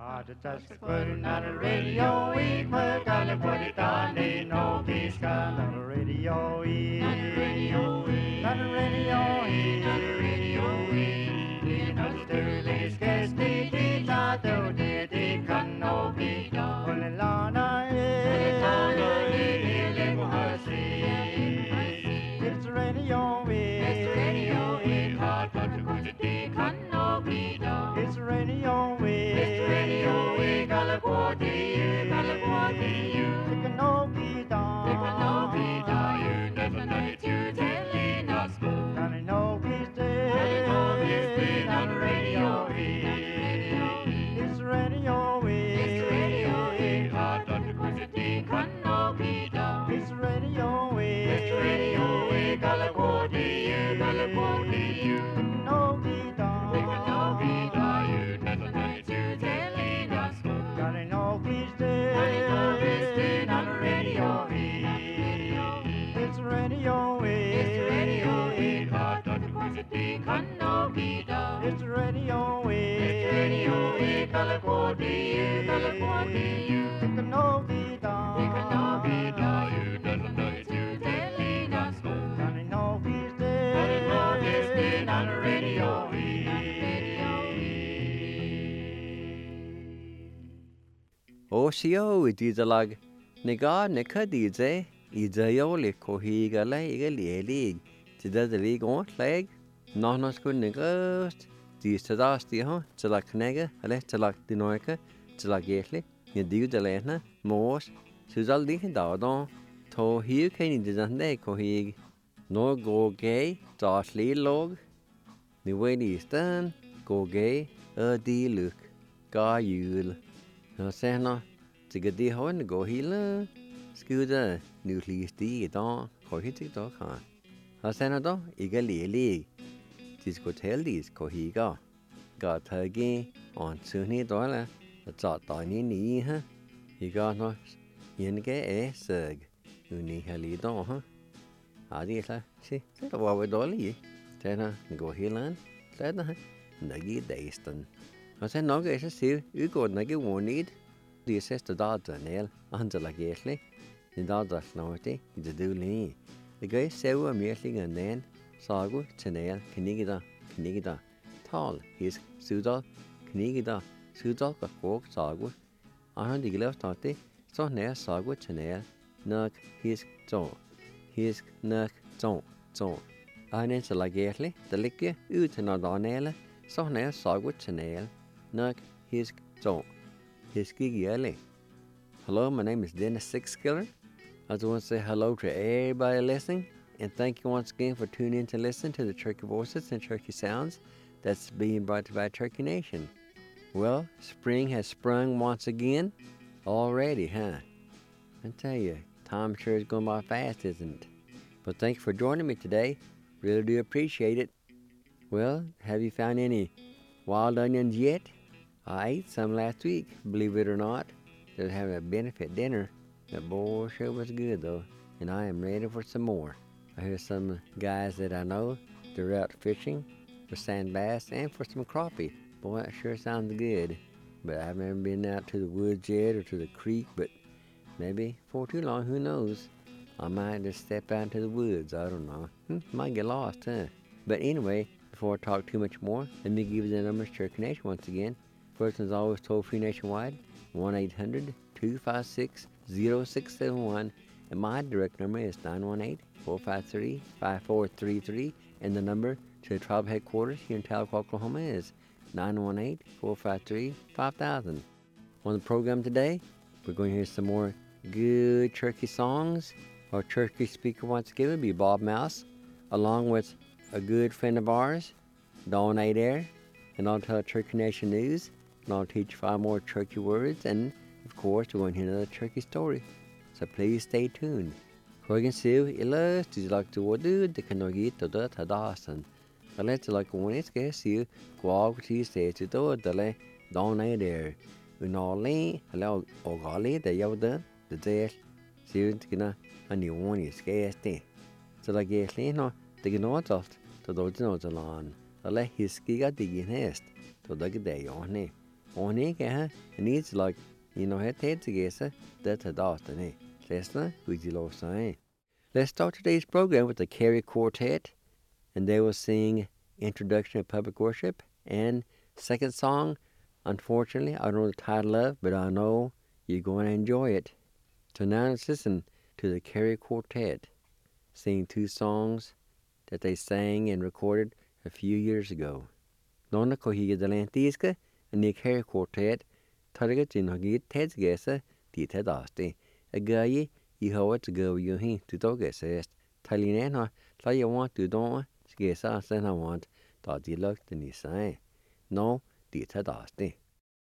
Just putting on the radio, we gotta put it on the no peace on the radio, on the radio, on the radio, on the radio. You know the Sturley's case, the tato, the canopi, on the lana, it's the radio, it's the radio, hot to put the canopi, it's the radio, California, the canopi, you never know it, you telling us, Johnny Noki's dead, on the radio, it's the radio, hot to put the canopi, it's the radio, California, you never know it, you telling us, Johnny Noki's dead, on the radio, it's the radio, hot to put the canopi, it's the radio, California, the canopi, you never know it, you telling us, Johnny Noki's dead, on the radio. Osio ididalag nega nekadize idayoli kohigala igalielig tidadelig on leg nonoskun negast distadasti ha tilak nega ale tilak dinoika tilak yetli yedudalena mos suzal di dadon to hiu keni dizande kohig no go gay dasli log ni weni stan go gay di look ga yul nó xe nó chỉ cái đi hỏi nó gọi là skưu ra nhiều lý tí đó khỏi hết chứ đó cả nó xe nó đó ý cái lý chỉ có thể lý có hi cả thời gian on xưa này đó là chọn tại ní ha ý cái nó những cái sờ người ní hay lý đó ha đi là xí thế là vào đó lý thế nó gọi là thế đó nó gì đấy tên nó sẽ nói cái xíu ứ còn cái warning the assessed data nail under la gately the data snorty the duli the guy sewa merling and then sagu chanail knigida tall his sudal knigida sudal ka kok sagu ahan the left tati so nail sagu chanail nak his nak ton ahan la gately the likke ut na danela so nail sagu chanail nak his ton Hello, my name is Dennis Sixkiller. I just want to say hello to everybody listening, and thank you once again for tuning in to listen to the Turkey Voices and Turkey Sounds that's being brought to you by Turkey Nation. Well, spring has sprung once again already, huh? I tell you, time sure is going by fast, isn't it? But thank you for joining me today. Really do appreciate it. Well, have you found any wild onions yet? I ate some last week, believe it or not. They're having a benefit dinner. That boy sure was good though, and I am ready for some more. I hear some guys that I know, they're out fishing for sand bass and for some crappie. Boy, that sure sounds good. But I've never been out to the woods yet or to the creek, but maybe for too long, who knows? I might just step out into the woods, I don't know. Might get lost, huh? But anyway, before I talk too much more, let me give you the numbers to Turkey Nation once again. First one's always toll-free nationwide, 1-800-256-0671, and my direct number is 918-453-5433, and the number to the tribe headquarters here in Tahlequah, Oklahoma is 918-453-5000. On the program today, we're going to hear some more good turkey songs. Our turkey speaker once again will be Bob Mouse, along with a good friend of ours, Dawn Adair, and I'll tell Turkey Nation news. And I'll teach 5 more turkey words, and of course we're going to hear another turkey story. So please stay tuned. Hogan Siu Ilas to like to do the Kanogi to the Tadasan. I let to like one is guess you quality say to do the Dawn there. Unali, hello, Ogali, the Yoda, the day, Siu Tina, and you one is guess day. So like yes, no, the notes of to those notes along. I let his giga dig in haste to the day on it. Onega, and it's like, het together, that's a destiny. Lesna, with you saying. Let's start today's program with the Carey Quartet, and they will sing Introduction to Public Worship, and second song, unfortunately, I don't know the title of, but I know you're going to enjoy it. So now let's listen to the Carey Quartet sing two songs that they sang and recorded a few years ago. Nonna Kohiga Delantiska and the Carey Quartet, Target in Hogit Ted's Gessa, the Ted Asti, a guy you how to go you he to dog assist, Talinena, tell you want to don't, guess I send I want, thought you looked and you say, no, the Ted Asti.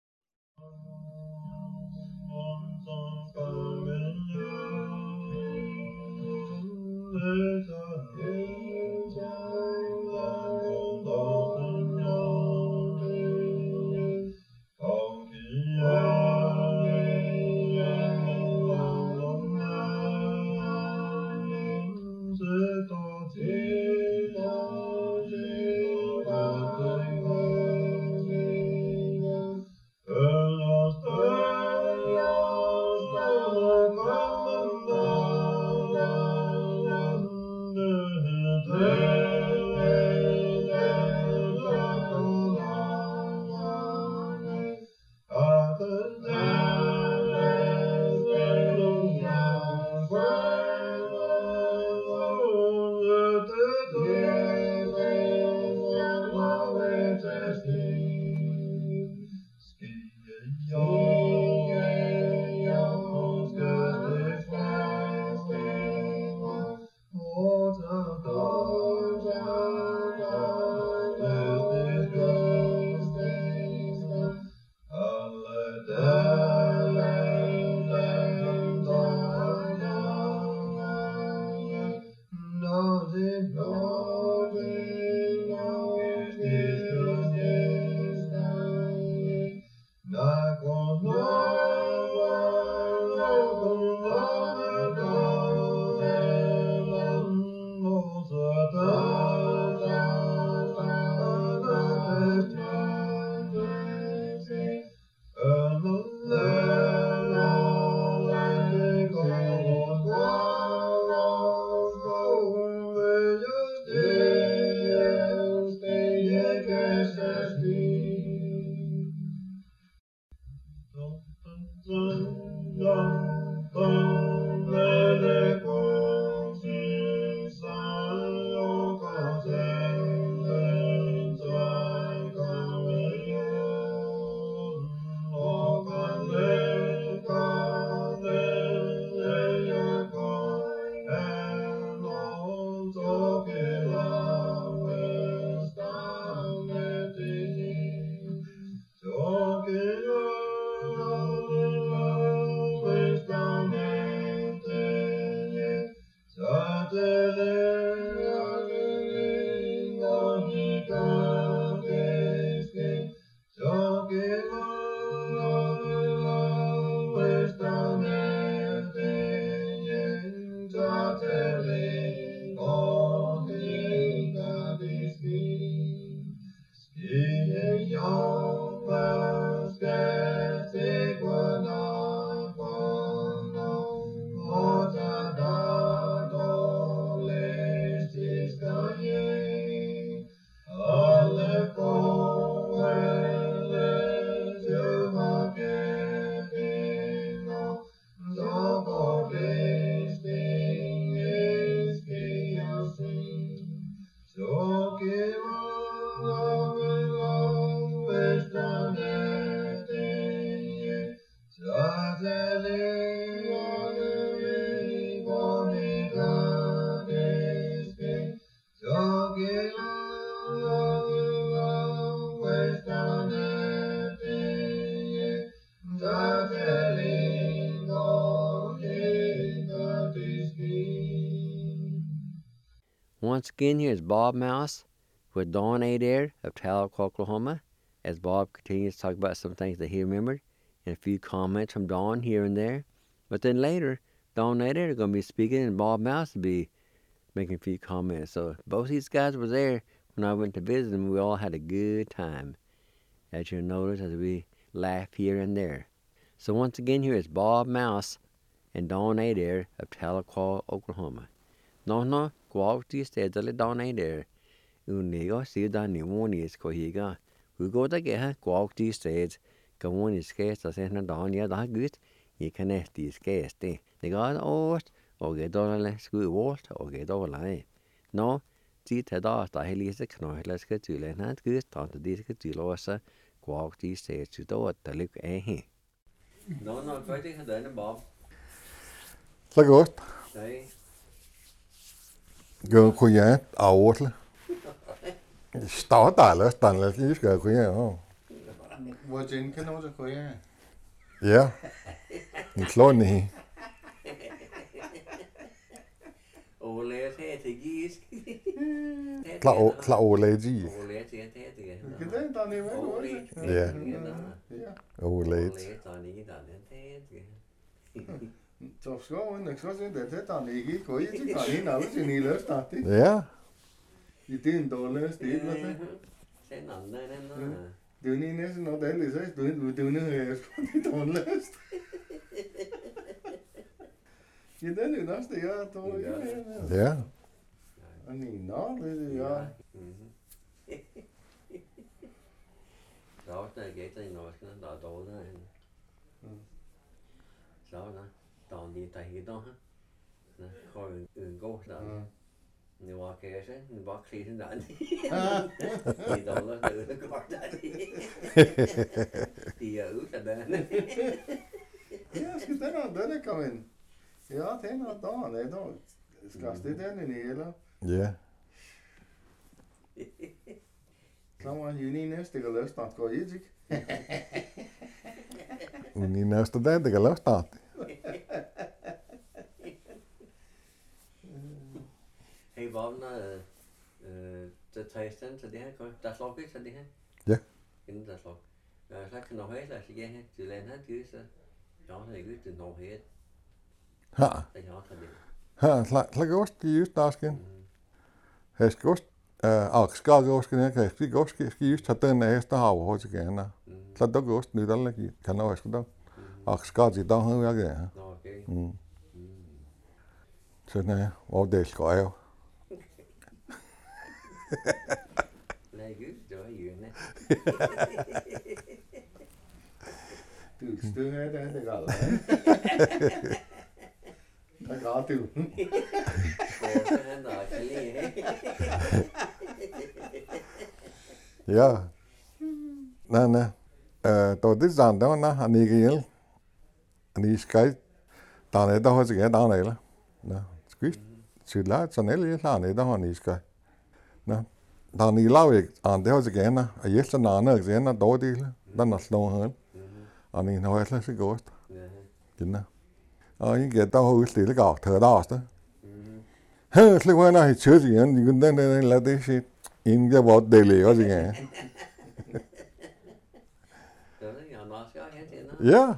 Once again, here's Bob Mouse with Don Adair of Tahlequah, Oklahoma, as Bob continues to talk about some things that he remembered, and a few comments from Don here and there. But then later, Don Adair is going to be speaking, and Bob Mouse will be making a few comments. So both these guys were there when I went to visit them. We all had a good time. As you'll notice, as we laugh here and there. So once again, here is Bob Mouse and Don Adair of Tahlequah, Oklahoma. No, quality steadily Don Adair. Unigo see the new one is cohiga. We go to get quality stage. Go on is case as in Don ya that good. You can ask these case. They got oat or get dollar school walt or get all line. No, see the dot I least a knoll. Let's get to learn that good. On the disc to lose quality stage to do it to look at him. No, try to get in Bob. Så godt. Hey. Gør kunne overtle. Starter eller lige skal kunne Hvor Jen kan også kunne. Ja. En klon i. Og lære til gisk. Klar overlegi. Og lære til det. Kan det der nede med Ja. Ja. Overlegi. Så skoven, så sind det der nede. Kunne I ikke kan ind alle sine løst det. Ja. I den dårlige stil, hvad det? Sen anden. Du er næsten noget andet, så du er sgu dårligst. Ja, den er også det, jeg tror. Ja. Og nå, det ja. Så også der gik der i norsk, der er dårligt derinde. Så der er lige der helt der. Har en god der. Nu var kasse, nu var krisen der. Det dårligt, det er godt der. De er ude der. Ja, skal den er kommet ind. Ja, den er der, det er der. Skal det den i eller? Ja. Så var juni næste gang løst, der går I ikke. Niin näistä täytyy löstää. Hey Bob, når der tager stand til det her, der slår ikke til det her? Ja. Inden der slår. Så kan du have sig igen her til landet her, det er så. Jeg har ikke det når her. Ha. Det er også det. Ha, slagosti just taaskin. Heskost akskaagoski ne keski goski just hatten näistä hauhoisikena. Sladdo gost nyt allekin. Kan oisko da. Akskaati da on ja. Okei. Så ne, og det skal jeg. Nej, det var jøne. Du stod her, det gør det. Der gør du. Så han der kan lide. Ja. Nej. Det sådan der na han ikke hjel. Ni skal der er der også igen der eller. Nå, skvist. Sydla sådan eller der er der han ikke skal. Nå. Der er ni lav ikke. Han det også igen. Og jeg så nærmere igen der dårligt. Den er slå han. Og ni har også så godt. Genau. Og I get der hos lille gav til der også. Her slik var der i church igen. Den lad det shit. Ingen der var det lige også igen. Ja.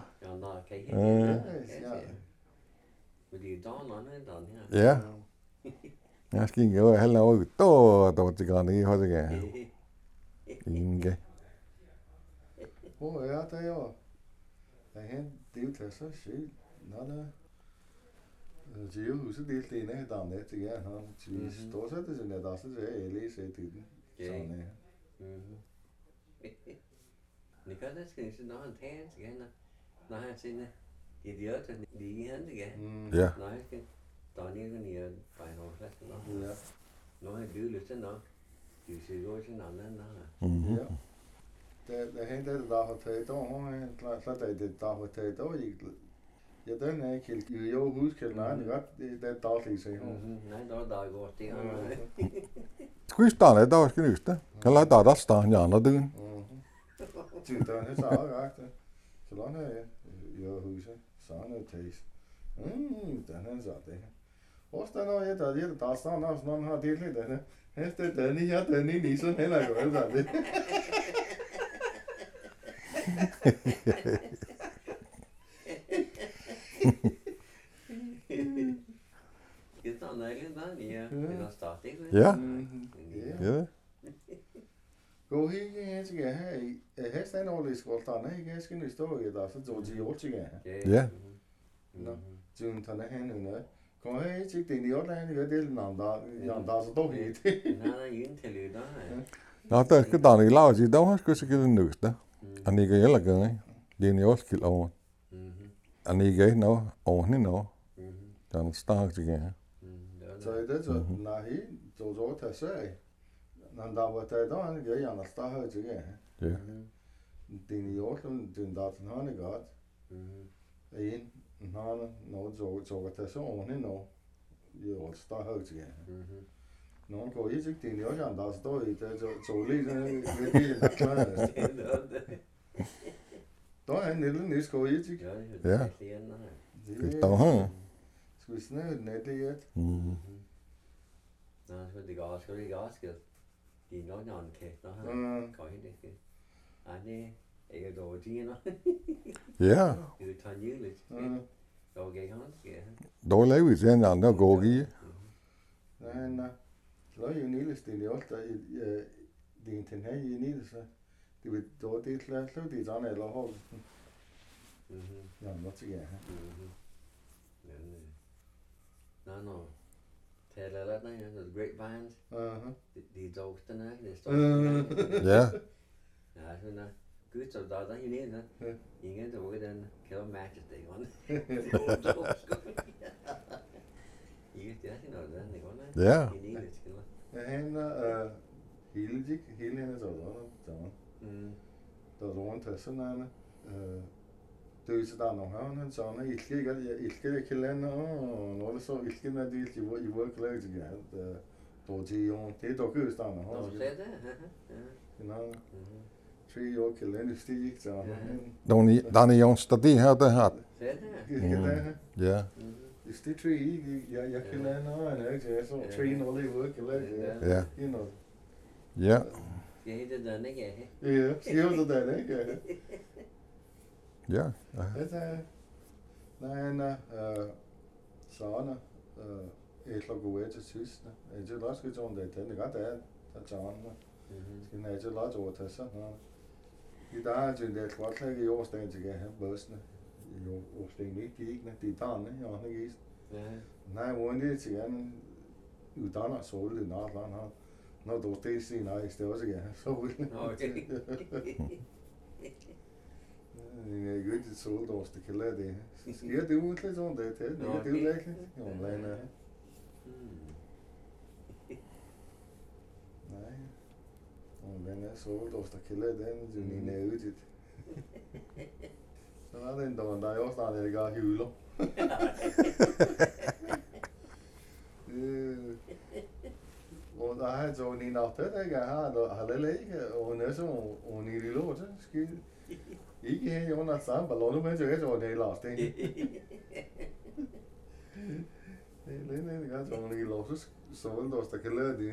Ja. Jeg skal ikke gå heller ud. Der til græn i også igen. Ingen. Hvor er det jo? Der er det jo til så sygt. Nå der. Så jo huset det er en der net til jer. Han står så det sådan der så jeg læser det den. Sådan her. Det gør det skal ikke når han tager igen. Når han siger idioter lige han igen. Ja. Nej, skal der er ikke noget fejl over fast. Ja. Nå har du lyst til nok. Du ser jo til en anden. Ja. Det hände det där att det då har klart det där att det då gick. Ja, den är ikke jo husker nej, det er dårligt sig. Nej, der går det. Skvistane der også nyste. Kan lade der stan ja når du. Til den er så ret. Så langt er jo huset. Sådan et taste. Den er så det. Også der når jeg der står også når har det lidt den. Efter den her den i sådan heller jo altså det. Det er nøglen der, ja. Det er start, ikke? Ja. Ja. Gå helt hen til her Hästen oli skoltana ei skin historia da så Georgi Olchiga. Ja. No. Jun tana henne. Kom hej till din Jordan jag del nanda. Ja, da så då hit. Nada yun telu đó. No, ta cái tao này lao gì đâu hết cái cái nước đó. Anh ấy cái là cái đi nhiều skill on. Anh ấy cái nó on nó. Dann stark gì cái. Så det så nej, så ta sig. Nan da var det då han gör han stark hög gì cái. Ja. Det ni gjort den där han har gått. En han nå så att det så on nå. Jo, stark hög gì cái. Någon går ju inte in i ögonen där står det så lite det är klart. Då är det lite ska ju inte. Ja. Det står här. Ska vi snö det det. Nej, det går også ikke også. De når når kan når han går ind det. Ane ikke går de nå. Ja. Det tager ju lidt. Då gik han. Då laver vi sen andre går i. Nej. Så er jo Niels det er også der det er den her i Niels det vil då det klart så det sådan eller hold. Ja, noget til ja. No. Taler der the grapevines. De dogsterne, det står. Ja. Ja, sådan Gud så der i nede. Ingen der var den kan matches det on. Ikke det er noget der, det går. Ja. Ja, han hele hendes år så. Der rundt af sådan en det er så der nogle han så han ikke kan lande og når det så ikke når det i work laget igen då det då køs der nogle Nå, det ja. Tre år kan lande stig så. Der er jo stadig her der har. Ja. Is det tree? Jeg kan lade noget, ikke? Så tree når det work laget. Ja. You know. Ja. Ja, det der ikke. Ja, skriver du der ikke? Ja. Det er nej, sådan et logo til sidst. Det er også godt det den godt der sådan. Skal nej til lade over til så. I dag er det godt lage i årsdagen til her bøsne. Jo, årsdagen ikke, de dagen, ja, ikke. Nej, hvor er det til en uddannet sol det nat land har. Når du det siger nej, det er også ja, så vil. Okay. Jeg er godt sol der også kan lade det. Sker det ud lidt sådan det til. Det er jo lækkert. Jo, men nej. Og den er sol der også kan lade den, så ni er ude. Så er den der er også snart det gør hylder. Og der er så en natt der jeg har lege og næste og ni lille så skal ikke have under sammen ballon men så er så det last ting. Det er så ni låses så vil der kan lade det.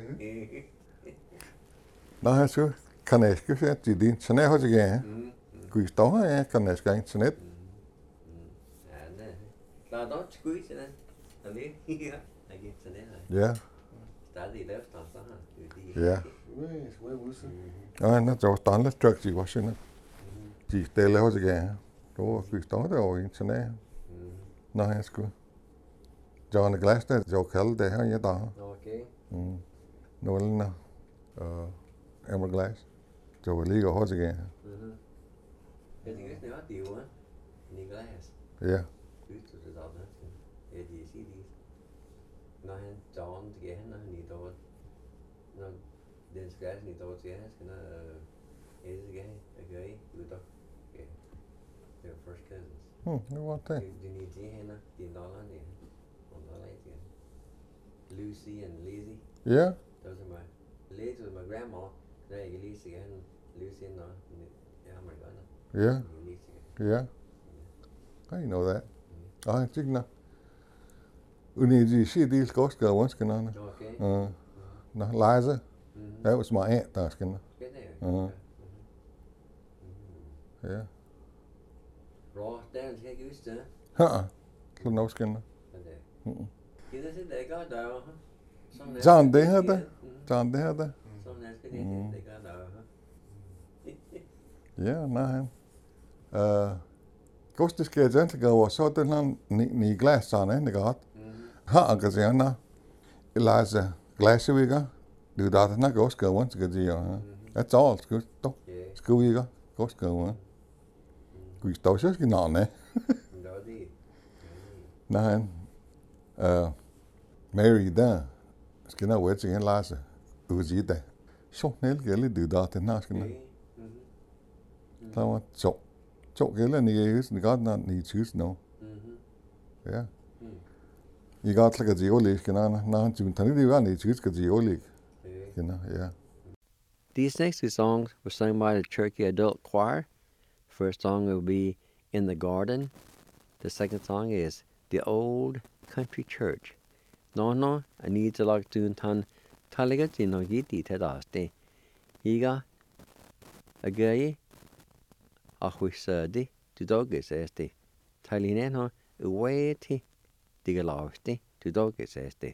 Nej så kan jeg ikke se det din så er det ikke. Gud står her kan jeg ikke internet. Ja, det. Der er dog skud til den. Er det? Ja. Jeg til den. Ja. Stadig efter så her. Ja. Ja, det er standard structure var sådan. De stille hos igen. Då vi står der over internet. Nej, jeg skulle. John Glass der jo kalde det her i dag. Okay. Nålen Emerald Glass. Det var lige hos igen. Jeg tænker, det var det jo, Niklas. Ja. Ut og det der. Ja, de siger det. Når han tager den til han, når han i dag, når den skal i dag til han, skal når det skal jeg gør i ud og ja. Det var first cousins. Det var det. De ni til hende, de dollar ned. Og dollar til Lucy and Lizzie. Ja. Those are my Liz was my grandma. Der er ikke Lizzie igen. Lucy and ja, my grandma. Yeah. Yeah. I know that. I think no. When you see these ghost girl once can on. Okay. No, Liza. That was my aunt asking. Yeah. Raw, der skal ikke huske det. Så no skin. Det er det der gør der. John det her der. John det her der. Sådan skal det gør der. Ja, näin. Kostis keitsen kauan sotelan ni gläsaan ennen kaat. Aga se on ilaise gläsiviga. Du daatna koskauan skajia. That's all. Skusto. Skuiga koskauan. Kui stauseskin nane. Näin. Mary da. Skina wetsi en laase. Uzite. Så nelkeli du daatna skina. Tawa so. So gele ni is ni gad na ni choose no. Yeah. You got like a geolig, na tani di ni choose ka geolig. Yeah. These next two songs were sung by the Cherokee Adult Choir. First song will be In the Garden. The second song is The Old Country Church. No, I need to like to tan taliga tino yiti tedaste. Higa agay ahwisadi to doggis este. Talineno uweti digalausti to doggis este.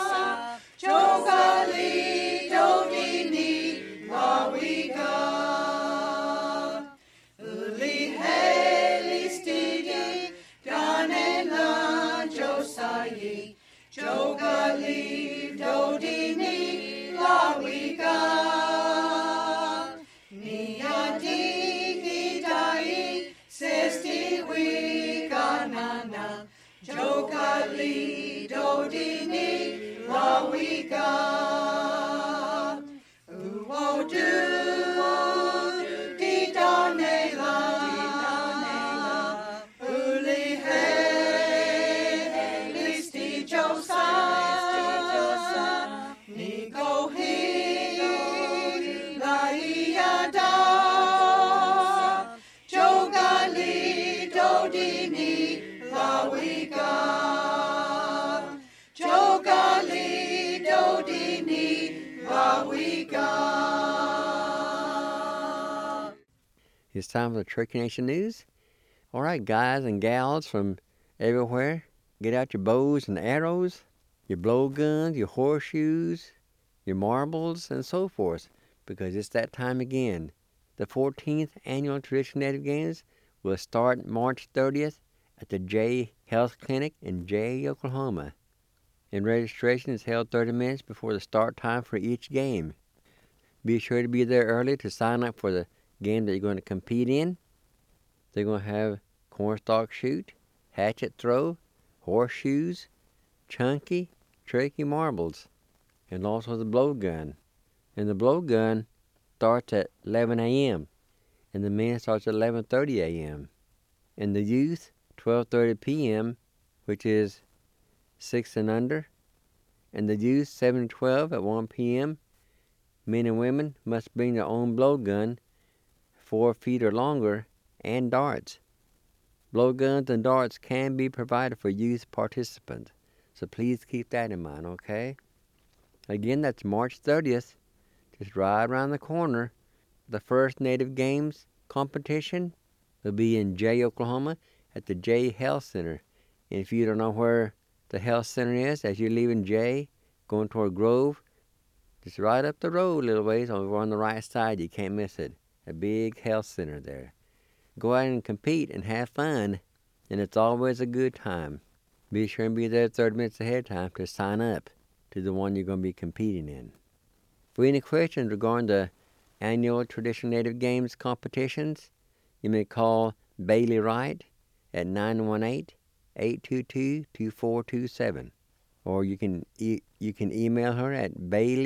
Jogali, Dodini, Lawiga. li do di ni la we ga. Wo do di da ne la. Uli he listi josa. Ni go he la ia da. Joga li do di ni la we ga. Joga li do di ni la we ga. It's time for the Cherokee Nation News. All right, guys and gals from everywhere, get out your bows and arrows, your blowguns, your horseshoes, your marbles, and so forth, because it's that time again. The 14th Annual Traditional Native Games will start March 30th at the Jay Health Clinic in Jay, Oklahoma. And registration is held 30 minutes before the start time for each game. Be sure to be there early to sign up for the game that you're going to compete in. They're going to have cornstalk shoot, hatchet throw, horseshoes, chunky, Cherokee marbles, and also the blowgun. And the blowgun starts at 11 a.m. and the men starts at 11:30 a.m. And the youth, 12:30 p.m., which is 6 and under. And the youth, 7 to 12 at 1 p.m. Men and women must bring their own blowgun, 4 feet or longer, and darts. Blowguns and darts can be provided for youth participants, so please keep that in mind, okay? Again, that's March 30th, just right around the corner. The first Native Games competition will be in Jay, Oklahoma, at the Jay Health Center. And if you don't know where the health center is, as you're leaving Jay, going toward Grove, just right up the road a little ways, over on the right side, you can't miss it. A big health center there. Go out and compete and have fun, and it's always a good time. Be sure and be there 30 minutes ahead of time to sign up to the one you're going to be competing in. For any questions regarding the annual Traditional Native Games competitions, you may call Bailey Wright at 918-822-2427, or you can email her at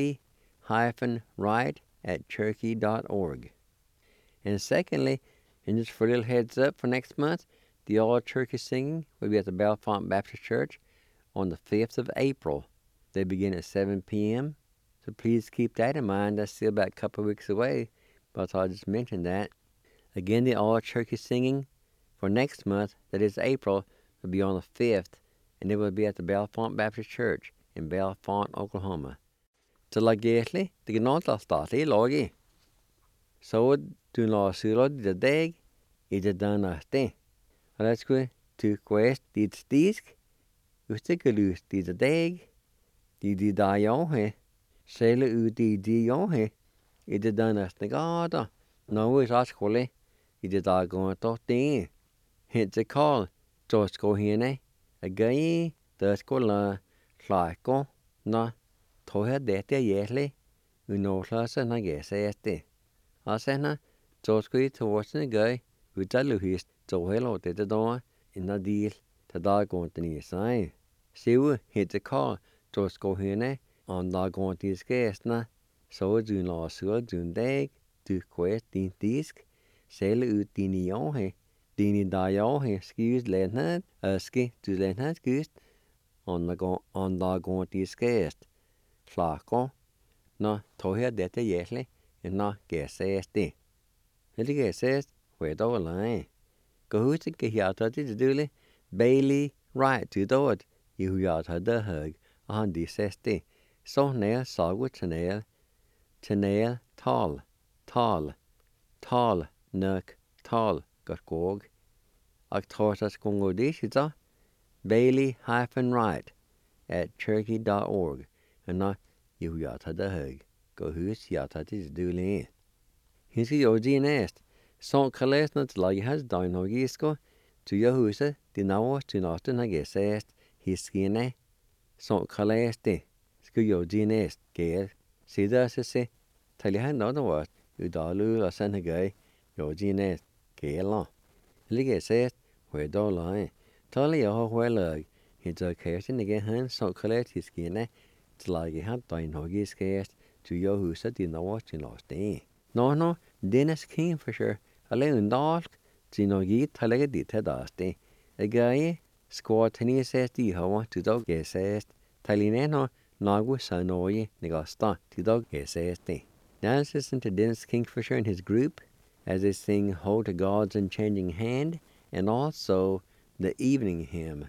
bailey-wright@cherokee.org. And secondly, and just for a little heads up for next month, the All Cherokee Singing will be at the Bellefonte Baptist Church on the 5th of April. They begin at 7 p.m., so please keep that in mind. That's still about a couple of weeks away, but I'll just mention that. Again, the All Cherokee Singing for next month, that is April, will be on the 5th, and it will be at the Bellefonte Baptist Church in Bellefonte, Oklahoma. Så la gætlig, det er noe til å starte I laget. Så du la syre det deg, I det denne sted. Og det skulle du kvest dit stisk, ustikke lus dit deg, dit da jeg har, selv ut dit jeg har, I det denne sted gata. Nå I skole, I det da går til det. Hent det kall, så skal henne, gøy, det skulle klake, nå, tog jeg dette jævlig, unåklase når jeg ser det. Og senere, så skulle jeg til årsene gøy, ut av luhist, så heller dette da, innan del, til da går til nye seg. Så hent det kall, så skal henne, om da går til skæsene, så du la sur dun deg, du kvest din disk, selv ut din I år, din da jeg har skjøst lænhet, øske du lænhet skjøst, om da går til skæst. Klakker, nå tog jeg dette jævlig, nå gæs sæs det. Eller gæs sæs, hvor da var lege. Gå husk ikke hjertet til det Bailey Wright til dårligt, I hjertet det høg, og han de sæs det. Så nær sagu til nær tal, nøk, tal, godt gåg. Og trådsas kongo det Bailey-Wright@cherokee.org. Og nå, I hjertet det høg. Gå husk hjertet til det Hinski jo de næst. Så kan læsne til lage hans døgnhågisko, til jeg huset, de navre til natten har jeg sæst, hiskene. Så kan læse det. Skal jo de næst, gæl. Sider sig se, til jeg har noget vort, udalul og sådan gøy, jo de næst, gæler. Lige sæst, hvor dog lege. Tal jeg har højløg, It's okay to nigga hand so collect his skin, it's like a hand to hoggy's cast to your who said in the watching last day. No, Dennis King for sure. Alone dark, Gino Git, Talegadi Tedasti. A guy, squad tennis says the Hawa to dog says, Talineno, Nagu Sanoye, Negasta, to dog says the. Now listen to Dennis Kingfisher and his group as they sing Hold to God's Unchanging Hand and also the evening hymn.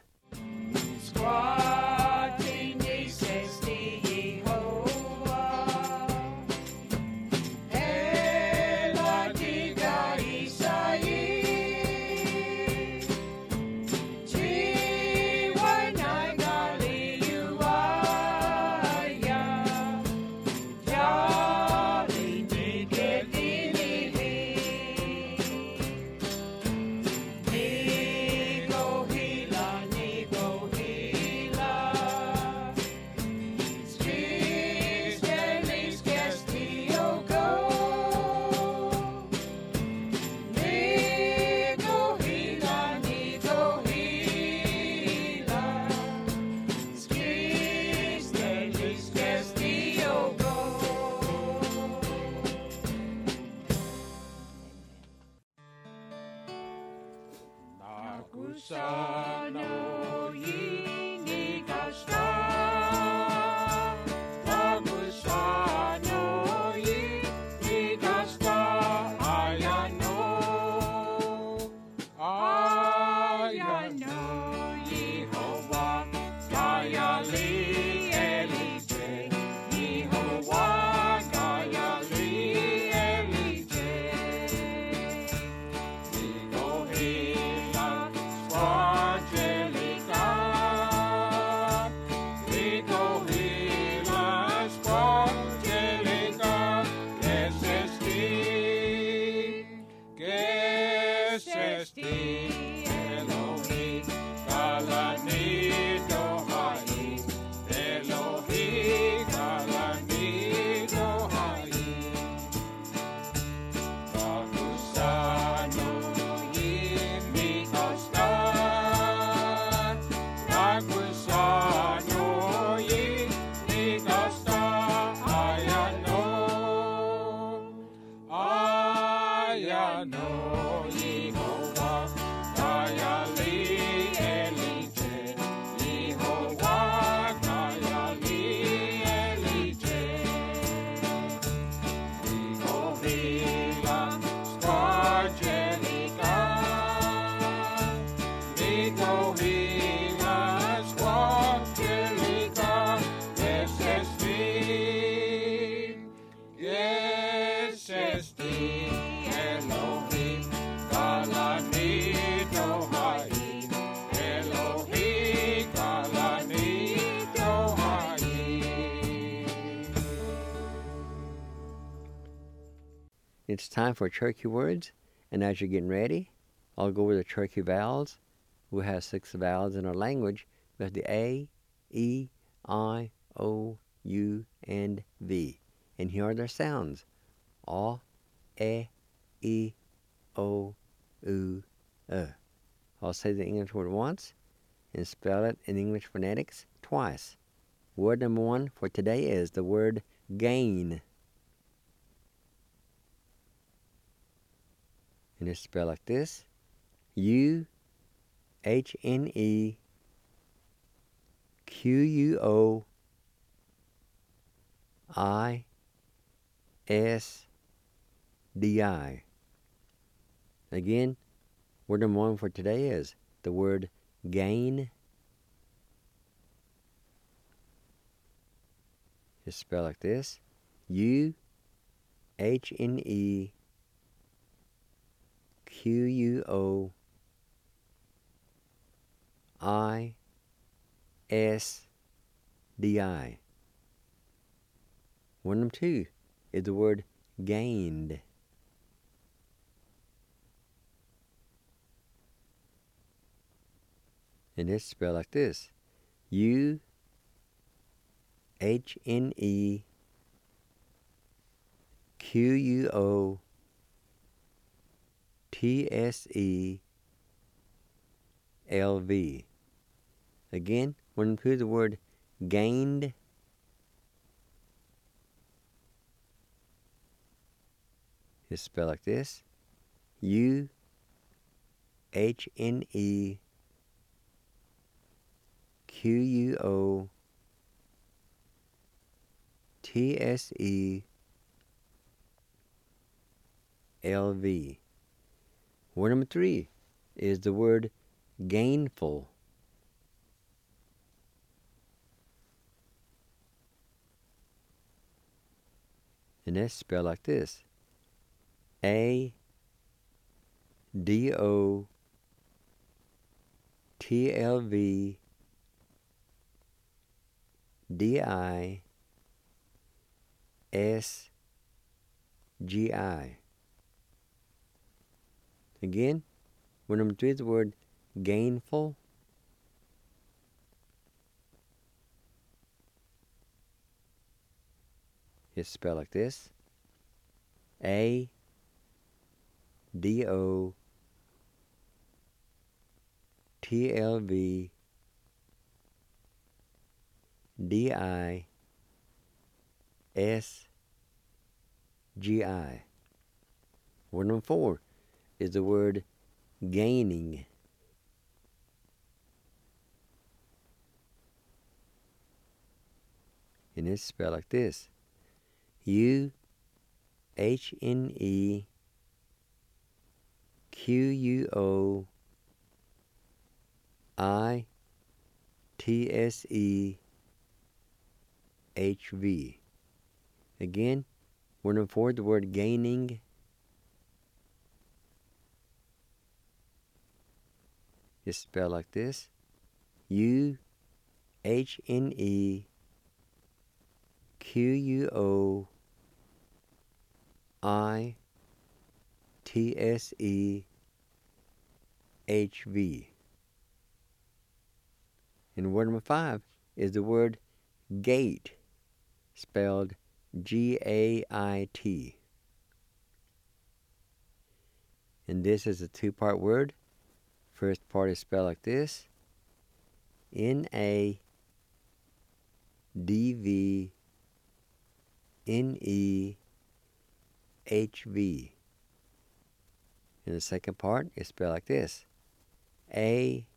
It's time for Cherokee words, and as you're getting ready, I'll go over the Cherokee vowels. We have 6 vowels in our language. We have the A, E, I, O, U, and V. And here are their sounds. A, E, O, U, I'll say the English word once and spell it in English phonetics twice. Word number 1 for today is the word gain. And it's spelled like this: UHNEQUOISDI. Again, word number 1 for today is the word gain. It's spelled like this: UHNEQUOISDI. Word number 2 is the word gained. And it's spelled like this: UHNEQUOTSELV. Again, when we put the word gained, it's spelled like this. UHNEQUOTSELV. Word number 3 is the word gainful. And that's spelled like this. ADOTLVDISGI. Again, word number 3 is the word gainful. It's spelled like this. ADOTLVDISGI. Word number 4 is the word gaining. And it's spelled like this. UHNEQUOITSEHV. Again, word number 4, the word gaining. is spelled like this. UHNEQUOITSEHV. And word number 5 is the word gait, spelled GAIT. And this is a two-part word. First part is spelled like this. NADVNEGATE. And the second part is spelled like this. AISV.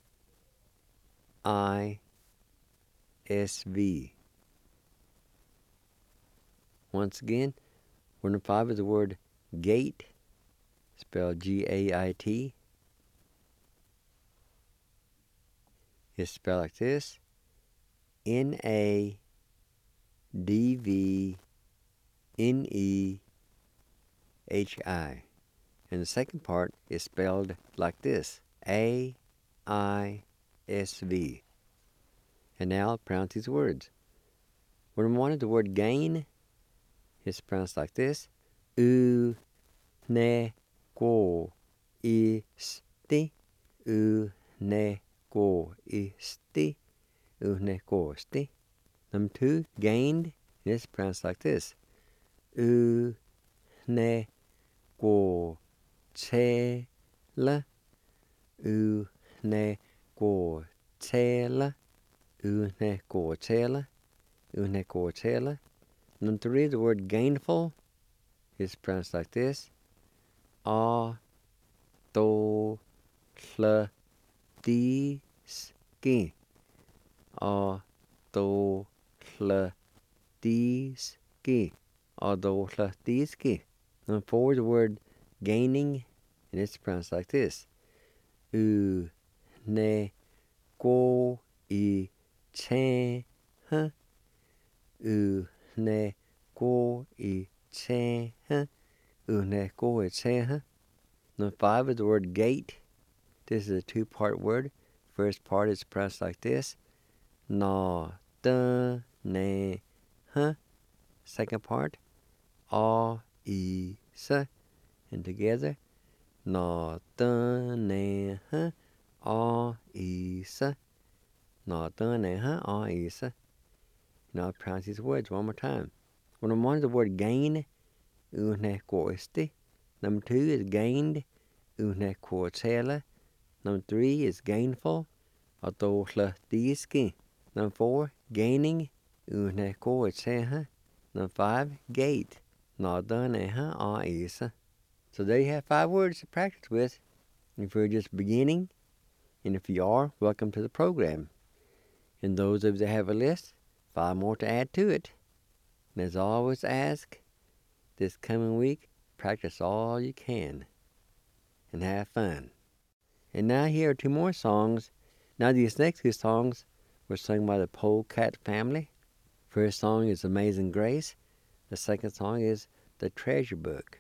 Once again, word number 5 is the word gait, spelled GAIT. It's spelled like this. NADVNEGATE. And the second part is spelled like this. AISV. And now I'll pronounce these words. Word number 1 is the word gain. It's pronounced like this. UNEQUOISTI. UNEQUOISTI. UNEQUOISTI. Number 2, gained. It's pronounced like this. UNEQUOTELA. UNEQUOTELA. UNEQUOTELA. UNEQUOTELA. Number 3, the word gainful is pronounced like this. AUTOLATISKI. AUTOLATISKI. AUTOLATISKI. Number 4, the word gaining, and it's pronounced like this. UNEQUOICHENHA. UNEQUOICHENHA. UNEQUOICHENHA. Number 5 is the word gate. This is a two-part word. First part is pronounced like this. NA-DA-NE-HA. Second part. A-I-S-A. And together. NA-DA-NE-HA. A-I-S-A. NA-DA-NE-HA. A-I-S-A. Now I'll pronounce these words one more time. Number 1 is the word gain. UNEQUOISTI. Number 2 is gained. UNEQUOTELA. Number 3 is gainful. Atosla diski. Number 4, gaining. Une ko etseha. Number 5, gate. Nadaneha a isa. So there you have 5 words to practice with. If you're just beginning, and if you are, welcome to the program. And those of you that have a list, 5 more to add to it. And as I always ask, this coming week, practice all you can and have fun. And now here are 2 more songs. Now these next 2 songs were sung by the Polecat family. First song is Amazing Grace. The second song is The Treasure Book.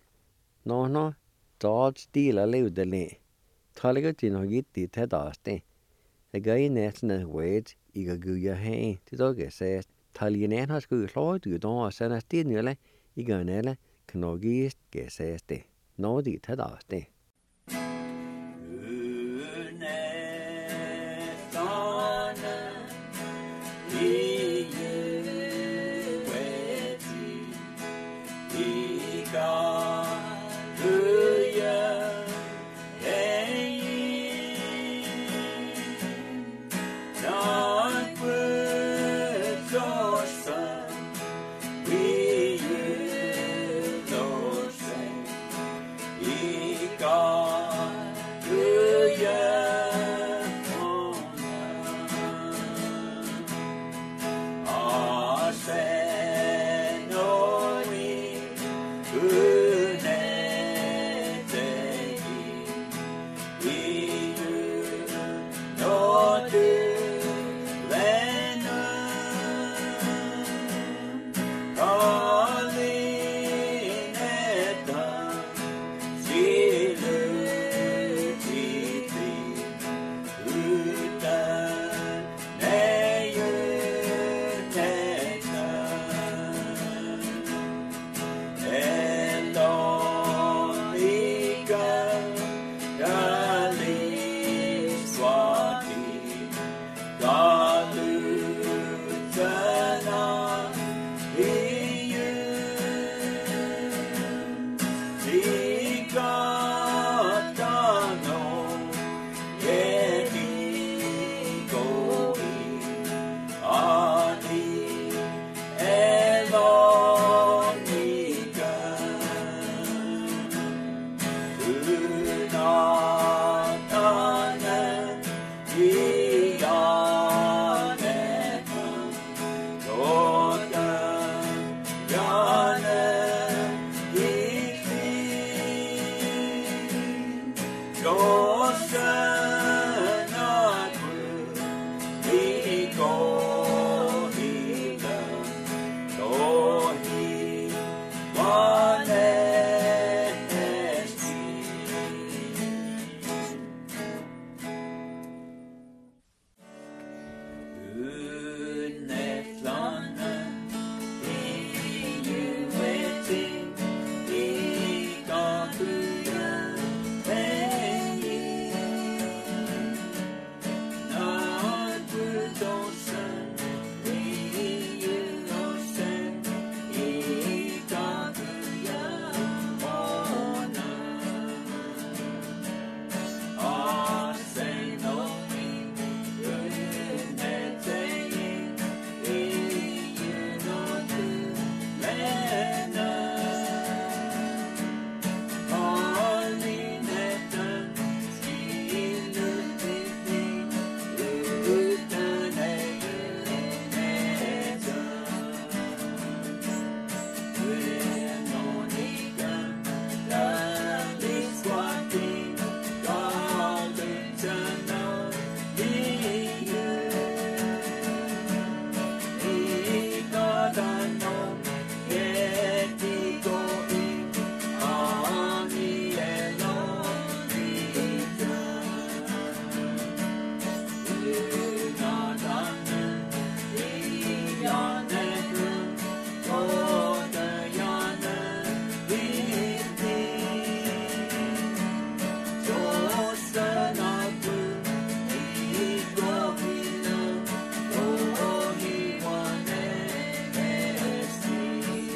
No, George Dila Leudele. Taligatino Gitti Tedaste. The guy nesna wage, Igaguya Hay, Tidoga says, Talian has good Lord, you don't send us dinner, Iganella, Canogist, Geseste. No, the Tedaste.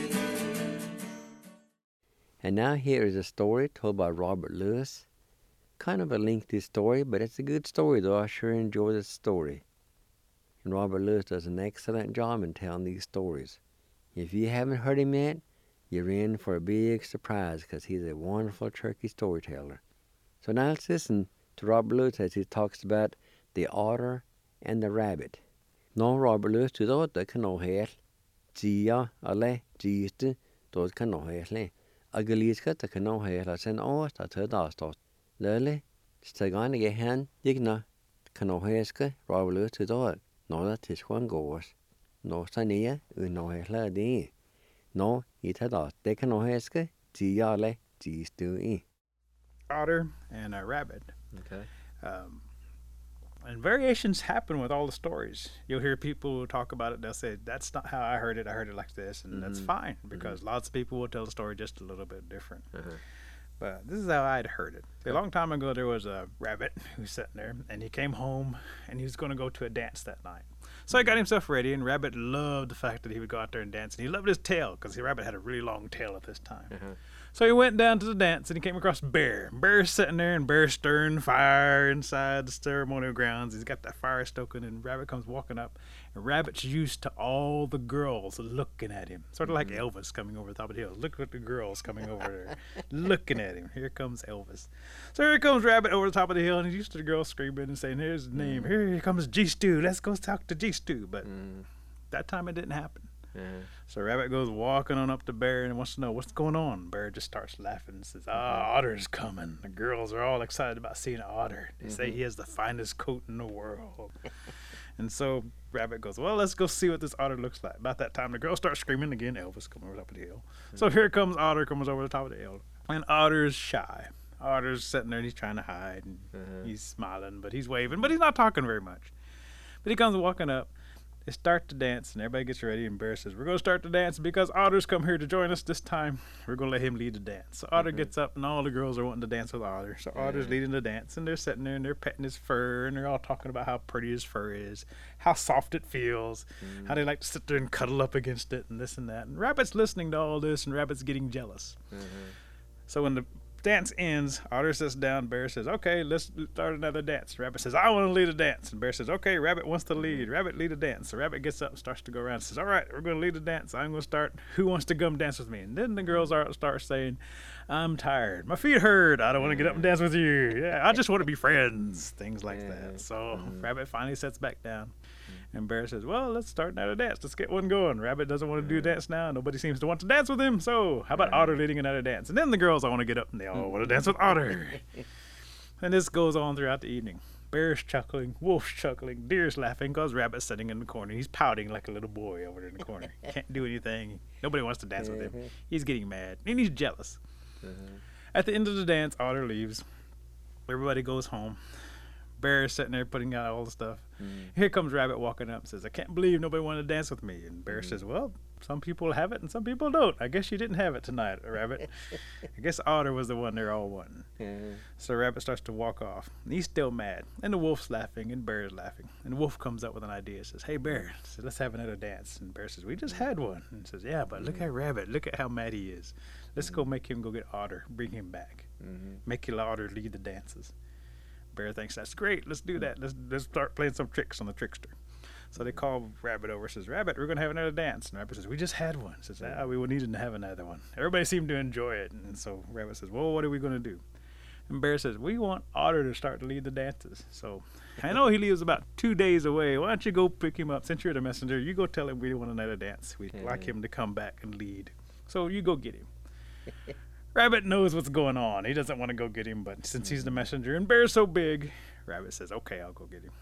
And now here is a story told by Robert Lewis Kind of a lengthy story, but it's a good story, though. I sure enjoy this story. And Robert Lewis does an excellent job in telling these stories. If you haven't heard him yet, you're in for a big surprise because he's a wonderful turkey storyteller. So now let's listen to Robert Lewis as he talks about the otter and the rabbit. Nå Robert Lewis to the canoe Gia ale giste dot canoe Agaliska the canoe as an oast at her dastot. Lele, Stagan again, Digna, canoeska, Robert Lewis to the no that is one goes. No Sania, Unohela de. No, it had us. They canoeska, Gia ale giste. Otter and a rabbit. Okay. And variations happen with all the stories. You'll hear people talk about it. They'll say, that's not how I heard it like this. And that's fine because lots of people will tell the story just a little bit different. But this is how I'd heard it. A long time ago, there was a rabbit who was sitting there, and he came home, and he was going to go to a dance that night. So he got himself ready, and Rabbit loved the fact that he would go out there and dance. And he loved his tail because the rabbit had a really long tail at this time. So he went down to the dance, and he came across Bear. Bear's sitting there, and Bear's stirring fire inside the ceremonial grounds. He's got that fire stoking, and Rabbit comes walking up. And Rabbit's used to all the girls looking at him, sort of like Elvis coming over the top of the hill. Look at the girls coming over there, looking at him. Here comes Elvis. So here comes Rabbit over the top of the hill, and he's used to the girls screaming and saying, here's his name. Here comes G-Stew. Let's go talk to G-Stew. But that time it didn't happen. So Rabbit goes walking on up to Bear and wants to know what's going on. Bear just starts laughing and says, Otter's coming. The girls are all excited about seeing an otter. They say he has the finest coat in the world. And so Rabbit goes, well, let's go see what this otter looks like. About that time, the girls start screaming again. Elvis comes over the top of the hill. So here comes Otter, comes over the top of the hill. And Otter's shy. Otter's sitting there and he's trying to hide. And he's smiling, but he's waving, but he's not talking very much. But he comes walking up. They start to dance, and everybody gets ready, and Bear says, we're going to start the dance because Otter's come here to join us this time. We're going to let him lead the dance. So Otter gets up, and all the girls are wanting to dance with Otter. So Otter's leading the dance, and they're sitting there, and they're petting his fur, and they're all talking about how pretty his fur is, how soft it feels, how they like to sit there and cuddle up against it, and this and that. And Rabbit's listening to all this, and Rabbit's getting jealous. So when the dance ends, Otter sits down. Bear says, okay, let's start another dance. Rabbit says, I want to lead a dance. And Bear says, okay, Rabbit wants to lead. Rabbit lead a dance. So Rabbit gets up and starts to go around and says, all right, we're going to lead a dance. I'm going to start. Who wants to come dance with me? And then the girls start saying, I'm tired. My feet hurt. I don't want to get up and dance with you. Yeah, I just want to be friends. Things like that. So Rabbit finally sits back down. And Bear says, well, let's start another dance. Let's get one going. Rabbit doesn't want to do a dance now. Nobody seems to want to dance with him. So how about Otter leading another dance? And then the girls all want to get up, and they all want to dance with Otter. And this goes on throughout the evening. Bear's chuckling, Wolf's chuckling, Deer's laughing because Rabbit's sitting in the corner. He's pouting like a little boy over there in the corner. He can't do anything. Nobody wants to dance with him. He's getting mad, and he's jealous. At the end of the dance, Otter leaves. Everybody goes home. Bear is sitting there putting out all the stuff. Here comes Rabbit walking up and says, I can't believe nobody wanted to dance with me. And Bear says, well, some people have it and some people don't. I guess you didn't have it tonight, Rabbit. I guess Otter was the one they're all wanting. So Rabbit starts to walk off. And he's still mad. And the Wolf's laughing and Bear's laughing. And the Wolf comes up with an idea. Says, hey, Bear, let's have another dance. And Bear says, we just had one. And says, yeah, but look at Rabbit. Look at how mad he is. Let's go make him go get Otter. Bring him back. Make Otter lead the dances. Bear thinks that's great. Let's do that. Let's start playing some tricks on the trickster. So they call Rabbit over. Says, Rabbit, we're going to have another dance. And Rabbit says, we just had one. Says, we will need to have another one. Everybody seemed to enjoy it. And so Rabbit says, well, what are we going to do? And Bear says, we want Otter to start to lead the dances. So I know he lives about 2 days away. Why don't you go pick him up? Since you're the messenger, you go tell him we want another dance. We'd like him to come back and lead. So you go get him. Rabbit knows what's going on. He doesn't want to go get him, but since he's the messenger and Bear's so big, Rabbit says, okay, I'll go get him.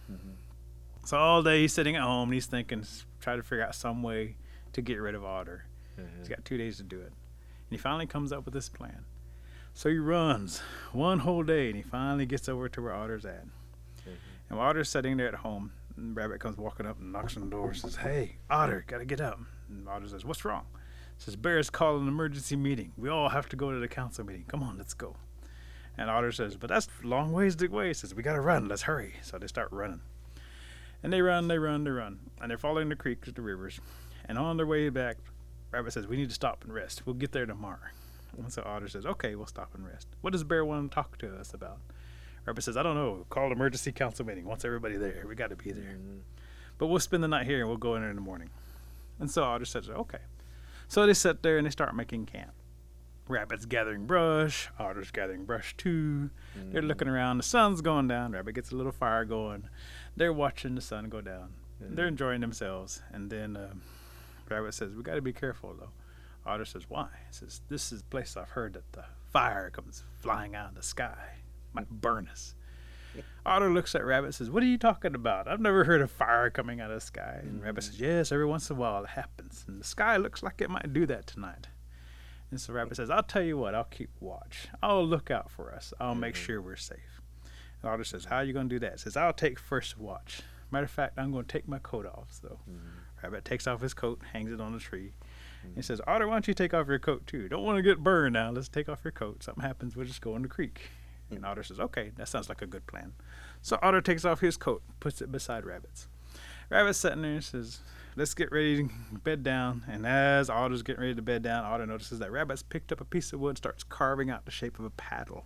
So all day he's sitting at home and he's thinking, try to figure out some way to get rid of Otter. He's got 2 days to do it. And he finally comes up with this plan. So he runs one whole day and he finally gets over to where Otter's at. And while Otter's sitting there at home, and Rabbit comes walking up and knocks on the door and says, hey, Otter, gotta get up. And Otter says, what's wrong? Says, Bear's calling an emergency meeting. We all have to go to the council meeting. Come on, let's go. And Otter says, but that's a long ways to go. He says, we got to run. Let's hurry. So they start running. And they run. And they're following the creeks, the rivers. And on their way back, Rabbit says, we need to stop and rest. We'll get there tomorrow. And so Otter says, okay, we'll stop and rest. What does Bear want to talk to us about? Rabbit says, I don't know. Call an emergency council meeting. Wants everybody there. We got to be there. But we'll spend the night here and we'll go in there in the morning. And so Otter says, okay. So they sit there and they start making camp. Rabbit's gathering brush. Otter's gathering brush too. They're looking around. The sun's going down. Rabbit gets a little fire going. They're watching the sun go down. They're enjoying themselves. And then Rabbit says, we got to be careful though. Otter says, why? He says, this is a place I've heard that the fire comes flying out of the sky. Might burn us. Otter looks at Rabbit and says, what are you talking about? I've never heard of fire coming out of the sky. And Rabbit says, yes, every once in a while it happens. And the sky looks like it might do that tonight. And so Rabbit says, I'll tell you what, I'll keep watch. I'll look out for us. I'll make sure we're safe. And Otter says, how are you going to do that? He says, I'll take first watch. Matter of fact, I'm going to take my coat off. So Rabbit takes off his coat, hangs it on the tree. He says, Otter, why don't you take off your coat too? Don't want to get burned now. Let's take off your coat. Something happens, we'll just go in the creek. And Otter says, okay, that sounds like a good plan. So Otter takes off his coat, puts it beside Rabbit's. Rabbit's sitting there and says, let's get ready to bed down. And as Otter's getting ready to bed down, Otter notices that Rabbit's picked up a piece of wood and starts carving out the shape of a paddle.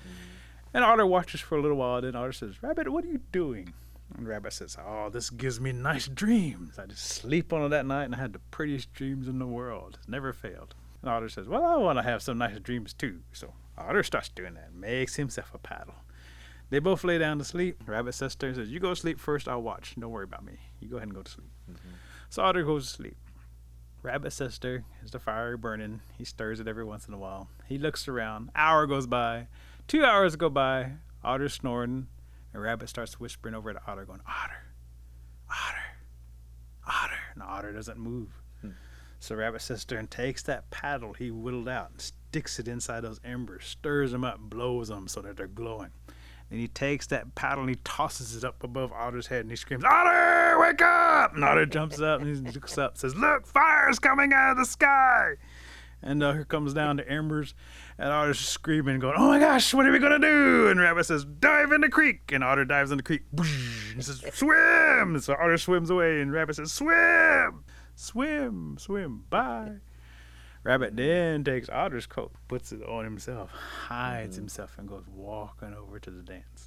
And Otter watches for a little while. Then Otter says, Rabbit, what are you doing? And Rabbit says, oh, this gives me nice dreams. I just sleep on it that night and I had the prettiest dreams in the world. It's never failed. And Otter says, well, I want to have some nice dreams too. So Otter starts doing that, makes himself a paddle. They both lay down to sleep. Rabbit sits there and says, you go to sleep first, I'll watch. Don't worry about me. You go ahead and go to sleep. So Otter goes to sleep. Rabbit sits there, as the fire burning. He stirs it every once in a while. He looks around. Hour goes by. 2 hours go by. Otter's snoring. And Rabbit starts whispering over to Otter, going, Otter, Otter, Otter. And Otter doesn't move. So Rabbit sits there and takes that paddle he whittled out and sticks it inside those embers, stirs them up, blows them so that they're glowing. And he takes that paddle and he tosses it up above Otter's head and he screams, Otter, wake up! And Otter jumps up and he looks up and says, look, fire's coming out of the sky! And here comes down the embers, and Otter's screaming, going, oh my gosh, what are we going to do? And Rabbit says, dive in the creek. And Otter dives in the creek. And he says, swim! So Otter swims away, and Rabbit says, swim! Swim, swim, bye. Rabbit then takes Otter's coat, puts it on himself, hides himself, and goes walking over to the dance.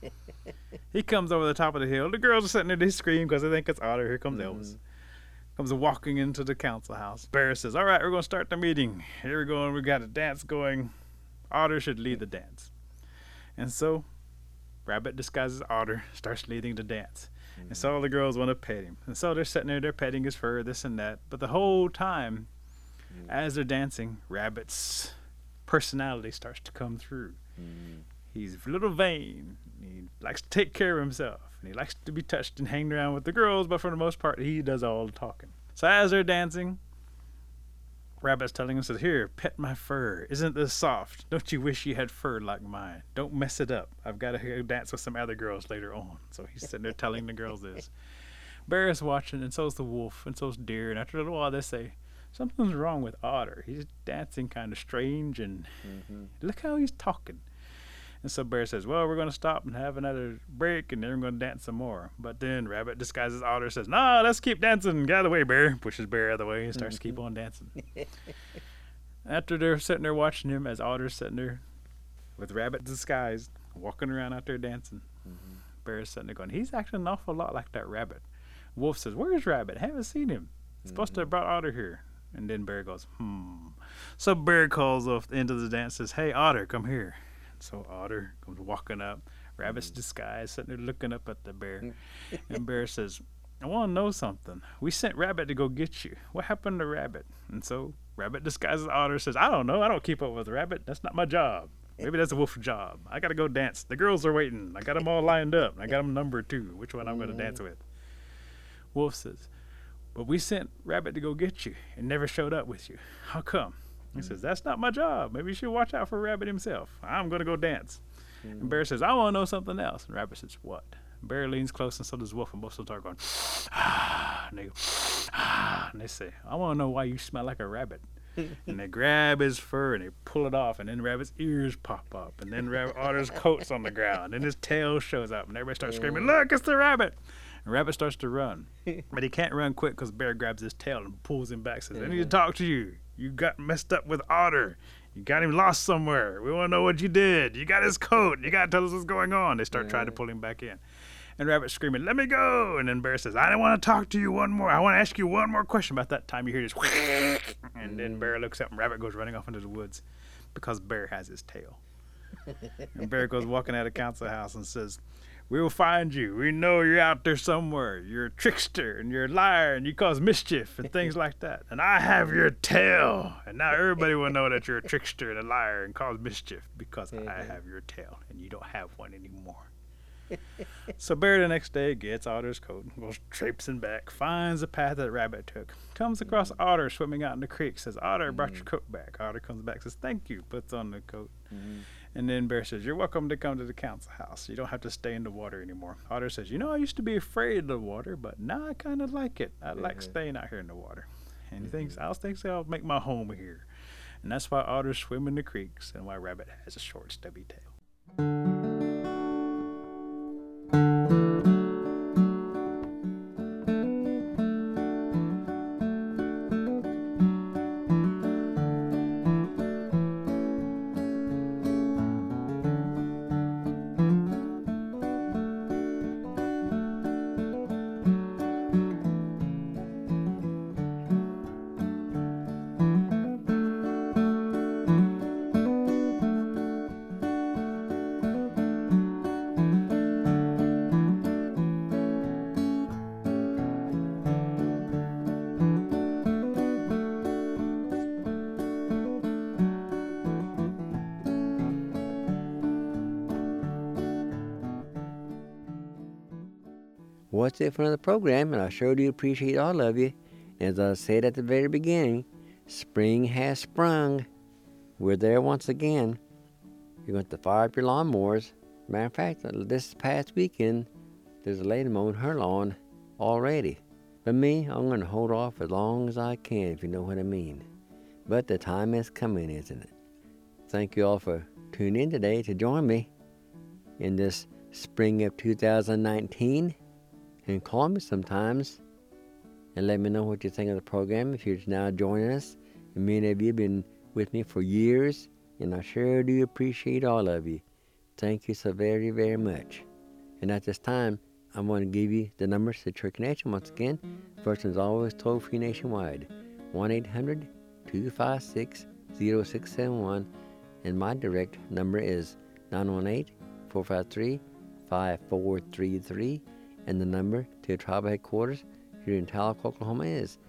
He comes over the top of the hill. The girls are sitting there, they scream because they think it's Otter. Here comes Elvis. Comes walking into the council house. Bear says, all right, we're going to start the meeting. Here we go, and we got a dance going. Otter should lead the dance. And so Rabbit disguises Otter, starts leading the dance. And so all the girls want to pet him. And so they're sitting there, they're petting his fur, this and that. But the whole time, as they're dancing, Rabbit's personality starts to come through. He's a little vain. He likes to take care of himself. And he likes to be touched and hang around with the girls, but for the most part, he does all the talking. So as they're dancing, Rabbit's telling him, says, here, pet my fur. Isn't this soft? Don't you wish you had fur like mine? Don't mess it up. I've got to go dance with some other girls later on. So he's sitting there telling the girls this. Bear is watching, and so's the wolf, and so's Deer. And after a little while, they say, something's wrong with Otter. He's dancing kind of strange, and look how he's talking. And so Bear says, well, we're going to stop and have another break, and then we're going to dance some more. But then Rabbit disguises Otter, says, nah, let's keep dancing. Get out of the way, Bear. Pushes Bear out of the way and starts to keep on dancing. After they're sitting there watching him, as Otter's sitting there with Rabbit disguised, walking around out there dancing, Bear's sitting there going, he's acting an awful lot like that Rabbit. Wolf says, where's Rabbit? I haven't seen him. He's supposed to have brought Otter here. And then Bear goes, So Bear calls off the end of the dance, says, hey, Otter, come here. So Otter comes walking up, Rabbit's disguised, sitting there looking up at the Bear. And Bear says, I want to know something. We sent Rabbit to go get you. What happened to Rabbit? And so Rabbit disguises Otter, says, I don't know. I don't keep up with Rabbit. That's not my job. Maybe that's a wolf's job. I got to go dance. The girls are waiting. I got them all lined up. I got them numbered too, which one I'm going to dance with. Wolf says, but we sent Rabbit to go get you and never showed up with you. How come? He says, that's not my job. Maybe you should watch out for Rabbit himself. I'm going to go dance. And Bear says, I want to know something else. And Rabbit says, what? Bear leans close, and so does Wolf, and both of them start going, and they go, and they say, I want to know why you smell like a rabbit. And they grab his fur and they pull it off, and then Rabbit's ears pop up, and then Otter's coat's on the ground, and his tail shows up, and everybody starts screaming, look, it's the Rabbit. And Rabbit starts to run, but he can't run quick because Bear grabs his tail and pulls him back, says, I need to talk to you. You got messed up with Otter. You got him lost somewhere. We want to know what you did. You got his coat. You got to tell us what's going on. They start trying to pull him back in. And Rabbit's screaming, let me go. And then Bear says, I don't want to talk to you one more. I want to ask you one more question. About that time, you hear this. And then Bear looks up and Rabbit goes running off into the woods because Bear has his tail. And Bear goes walking out of council house and says, we will find you. We know you're out there somewhere. You're a trickster and you're a liar and you cause mischief and things like that. And I have your tail. And now everybody will know that you're a trickster and a liar and cause mischief because I have your tail and you don't have one anymore. So Bear the next day gets Otter's coat, goes traipsing back, finds the path that Rabbit took, comes across Otter swimming out in the creek, says, Otter, brought your coat back. Otter comes back, says, thank you, puts on the coat. And then Bear says, you're welcome to come to the council house. You don't have to stay in the water anymore. Otter says, I used to be afraid of the water, but now I kind of like it. I like staying out here in the water. And he thinks, I'll make my home here. And that's why otters swim in the creeks and why Rabbit has a short, stubby tail. What's it for another program, and I sure do appreciate all of you. As I said at the very beginning, spring has sprung. We're there once again. You're going to fire up your lawnmowers. Matter of fact, this past weekend, there's a lady mowing her lawn already. But me, I'm going to hold off as long as I can, if you know what I mean. But the time is coming, isn't it? Thank you all for tuning in today to join me in this spring of 2019. And call me sometimes and let me know what you think of the program if you're now joining us. And many of you have been with me for years, and I sure do appreciate all of you. Thank you so very, very much. And at this time, I'm going to give you the numbers to Cherokee Nation once again. First one's always toll-free nationwide, 1-800-256-0671. And my direct number is 918-453-5433. And the number to tribal headquarters here in Tahlequah, Oklahoma is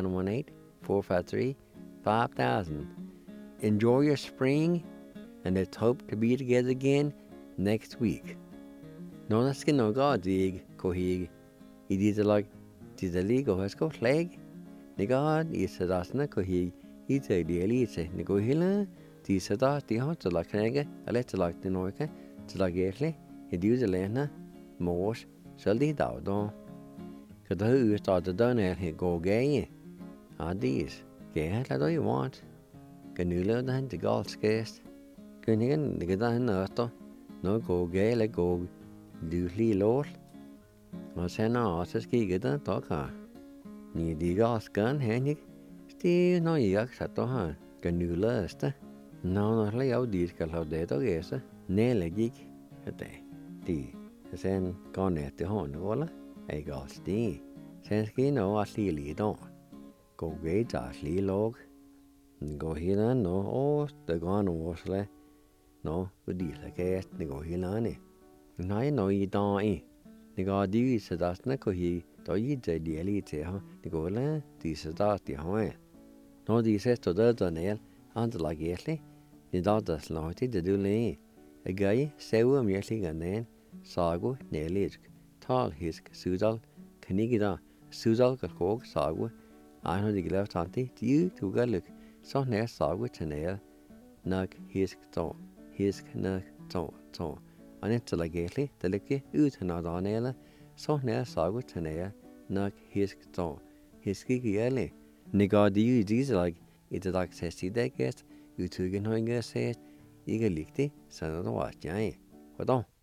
918-453-5000. Enjoy your spring, and let's hope to be together again next week. No naskin no God dig kohig. Idizalag dizaligo hasko flag. The God is sadasna kohig. It's a daily it's a negohila. The sadas the hot to like nega. I let to like the noika to like getly. It use a lena mors. Saldi đảo đó, cái thứ tao từ đó này thì go gay, this, cái là đó you want, cái nữ lớn đó thì golf skate, cái này cái đó nó to, nó go gay lại go du li lốt, nó sẽ nó sẽ cái đó to cả, nhỉ đi golf skate hay nhỉ, thì nó gì các sát to ha, cái nữ lớn đó, nó lấy áo đi cái lao để đó cái sao, nè là gì, cái đấy, thì sen con nè từ hồi nữa là ai gọi đi sen khi nó ở xí lì đó cô ghé trả xí log cô hi nó ô từ con nó là nó cứ đi là cái cô hi nó nè nói nói to ấy cô đi sẽ đặt nó cô hi tới gì chơi địa lý thế ha cô là đi sẽ đặt thì hỏi nó đi sẽ từ đó tới này anh tự lại ghé đi đó tới là thì từ đây cái xéo mình sẽ gần nè Sagu nelisk tal hisk sudal knigida sudal kalkog sagu ano digla tanti tiu tugaluk so ne sagu tenel nak hisk nak to anetlagetli delike utanadanela so ne sagu tenel nak hisk to hiski giele nigadi dislag itadak sesti dekest utugen hoinga ses igalikti sanado watjai hodon